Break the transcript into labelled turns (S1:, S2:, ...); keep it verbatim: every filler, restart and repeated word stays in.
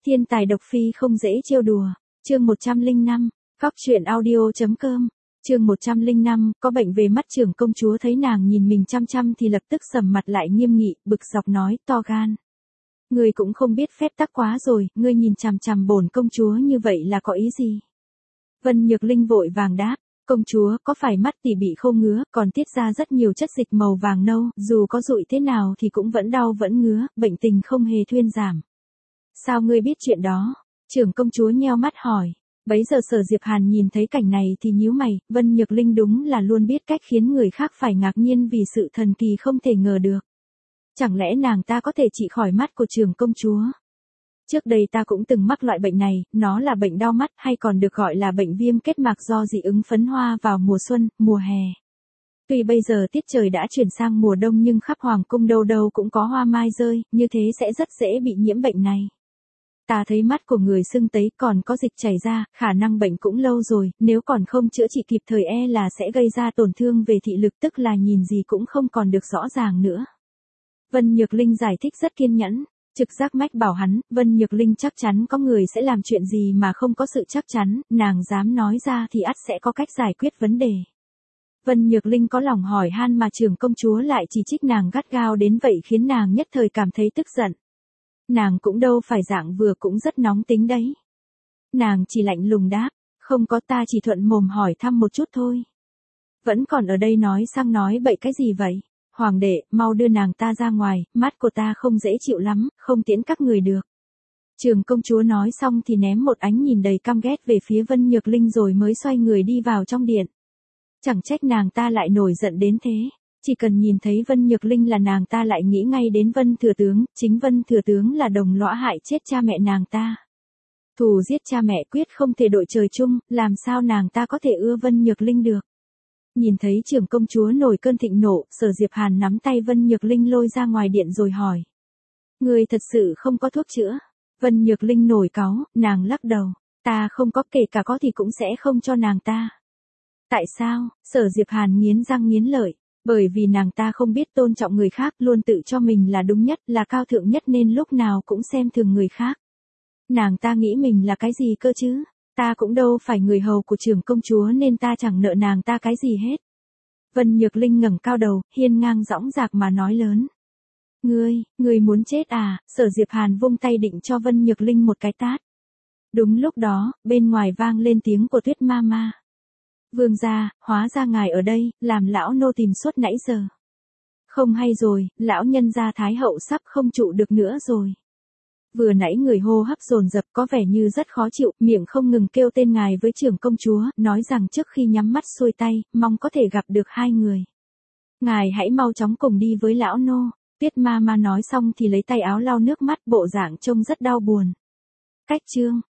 S1: Thiên tài độc phi không dễ trêu đùa. Chương một trăm lẻ năm, Cóc truyện audio.com. Chương một trăm lẻ năm, có bệnh về mắt. Trưởng công chúa thấy nàng nhìn mình chăm chăm thì lập tức sầm mặt lại nghiêm nghị, bực dọc nói, to gan. Ngươi cũng không biết phép tắc quá rồi, ngươi nhìn chằm chằm bổn công chúa như vậy là có ý gì? Vân Nhược Linh vội vàng đáp, công chúa, có phải mắt tỷ bị khô ngứa, còn tiết ra rất nhiều chất dịch màu vàng nâu, dù có dụi thế nào thì cũng vẫn đau vẫn ngứa, bệnh tình không hề thuyên giảm. Sao ngươi biết chuyện đó? Trưởng công chúa nheo mắt hỏi. Bấy giờ Sở Diệp Hàn nhìn thấy cảnh này thì nhíu mày, Vân Nhược Linh đúng là luôn biết cách khiến người khác phải ngạc nhiên vì sự thần kỳ không thể ngờ được. Chẳng lẽ nàng ta có thể trị khỏi mắt của trưởng công chúa? Trước đây ta cũng từng mắc loại bệnh này, nó là bệnh đau mắt hay còn được gọi là bệnh viêm kết mạc do dị ứng phấn hoa vào mùa xuân, mùa hè. Tuy bây giờ tiết trời đã chuyển sang mùa đông nhưng khắp hoàng cung đâu đâu cũng có hoa mai rơi, như thế sẽ rất dễ bị nhiễm bệnh này. Ta thấy mắt của người sưng tấy còn có dịch chảy ra, khả năng bệnh cũng lâu rồi, nếu còn không chữa trị kịp thời e là sẽ gây ra tổn thương về thị lực, tức là nhìn gì cũng không còn được rõ ràng nữa. Vân Nhược Linh giải thích rất kiên nhẫn, trực giác mách bảo hắn, Vân Nhược Linh chắc chắn có người sẽ làm chuyện gì mà không có sự chắc chắn, nàng dám nói ra thì ắt sẽ có cách giải quyết vấn đề. Vân Nhược Linh có lòng hỏi han mà trưởng công chúa lại chỉ trích nàng gắt gao đến vậy khiến nàng nhất thời cảm thấy tức giận. Nàng cũng đâu phải dạng vừa cũng rất nóng tính đấy. Nàng chỉ lạnh lùng đáp, không có, ta chỉ thuận mồm hỏi thăm một chút thôi. Vẫn còn ở đây nói sang nói bậy cái gì vậy? Hoàng đệ, mau đưa nàng ta ra ngoài, mắt của ta không dễ chịu lắm, không tiễn các người được. Trưởng công chúa nói xong thì ném một ánh nhìn đầy căm ghét về phía Vân Nhược Linh rồi mới xoay người đi vào trong điện. Chẳng trách nàng ta lại nổi giận đến thế. Chỉ cần nhìn thấy Vân Nhược Linh là nàng ta lại nghĩ ngay đến Vân Thừa Tướng, chính Vân Thừa Tướng là đồng lõa hại chết cha mẹ nàng ta. Thù giết cha mẹ quyết không thể đội trời chung, làm sao nàng ta có thể ưa Vân Nhược Linh được. Nhìn thấy trưởng công chúa nổi cơn thịnh nộ, Sở Diệp Hàn nắm tay Vân Nhược Linh lôi ra ngoài điện rồi hỏi. Người thật sự không có thuốc chữa? Vân Nhược Linh nổi cáu, nàng lắc đầu, ta không có, kể cả có thì cũng sẽ không cho nàng ta. Tại sao? Sở Diệp Hàn nghiến răng nghiến lợi. Bởi vì nàng ta không biết tôn trọng người khác, luôn tự cho mình là đúng nhất, là cao thượng nhất nên lúc nào cũng xem thường người khác. Nàng ta nghĩ mình là cái gì cơ chứ? Ta cũng đâu phải người hầu của trưởng công chúa nên ta chẳng nợ nàng ta cái gì hết. Vân Nhược Linh ngẩng cao đầu, hiên ngang dõng dạc mà nói lớn. Ngươi, ngươi muốn chết à? Sở Diệp Hàn vung tay định cho Vân Nhược Linh một cái tát. Đúng lúc đó, bên ngoài vang lên tiếng của Tuyết Ma Ma. Vương gia, hóa ra ngài ở đây, làm lão nô tìm suốt nãy giờ. Không hay rồi, lão nhân gia Thái hậu sắp không trụ được nữa rồi. Vừa nãy người hô hấp dồn dập có vẻ như rất khó chịu, miệng không ngừng kêu tên ngài với trưởng công chúa, nói rằng trước khi nhắm mắt xuôi tay, mong có thể gặp được hai người. Ngài hãy mau chóng cùng đi với lão nô. Tuyết Ma Ma nói xong thì lấy tay áo lau nước mắt, bộ dạng trông rất đau buồn. Cách chương.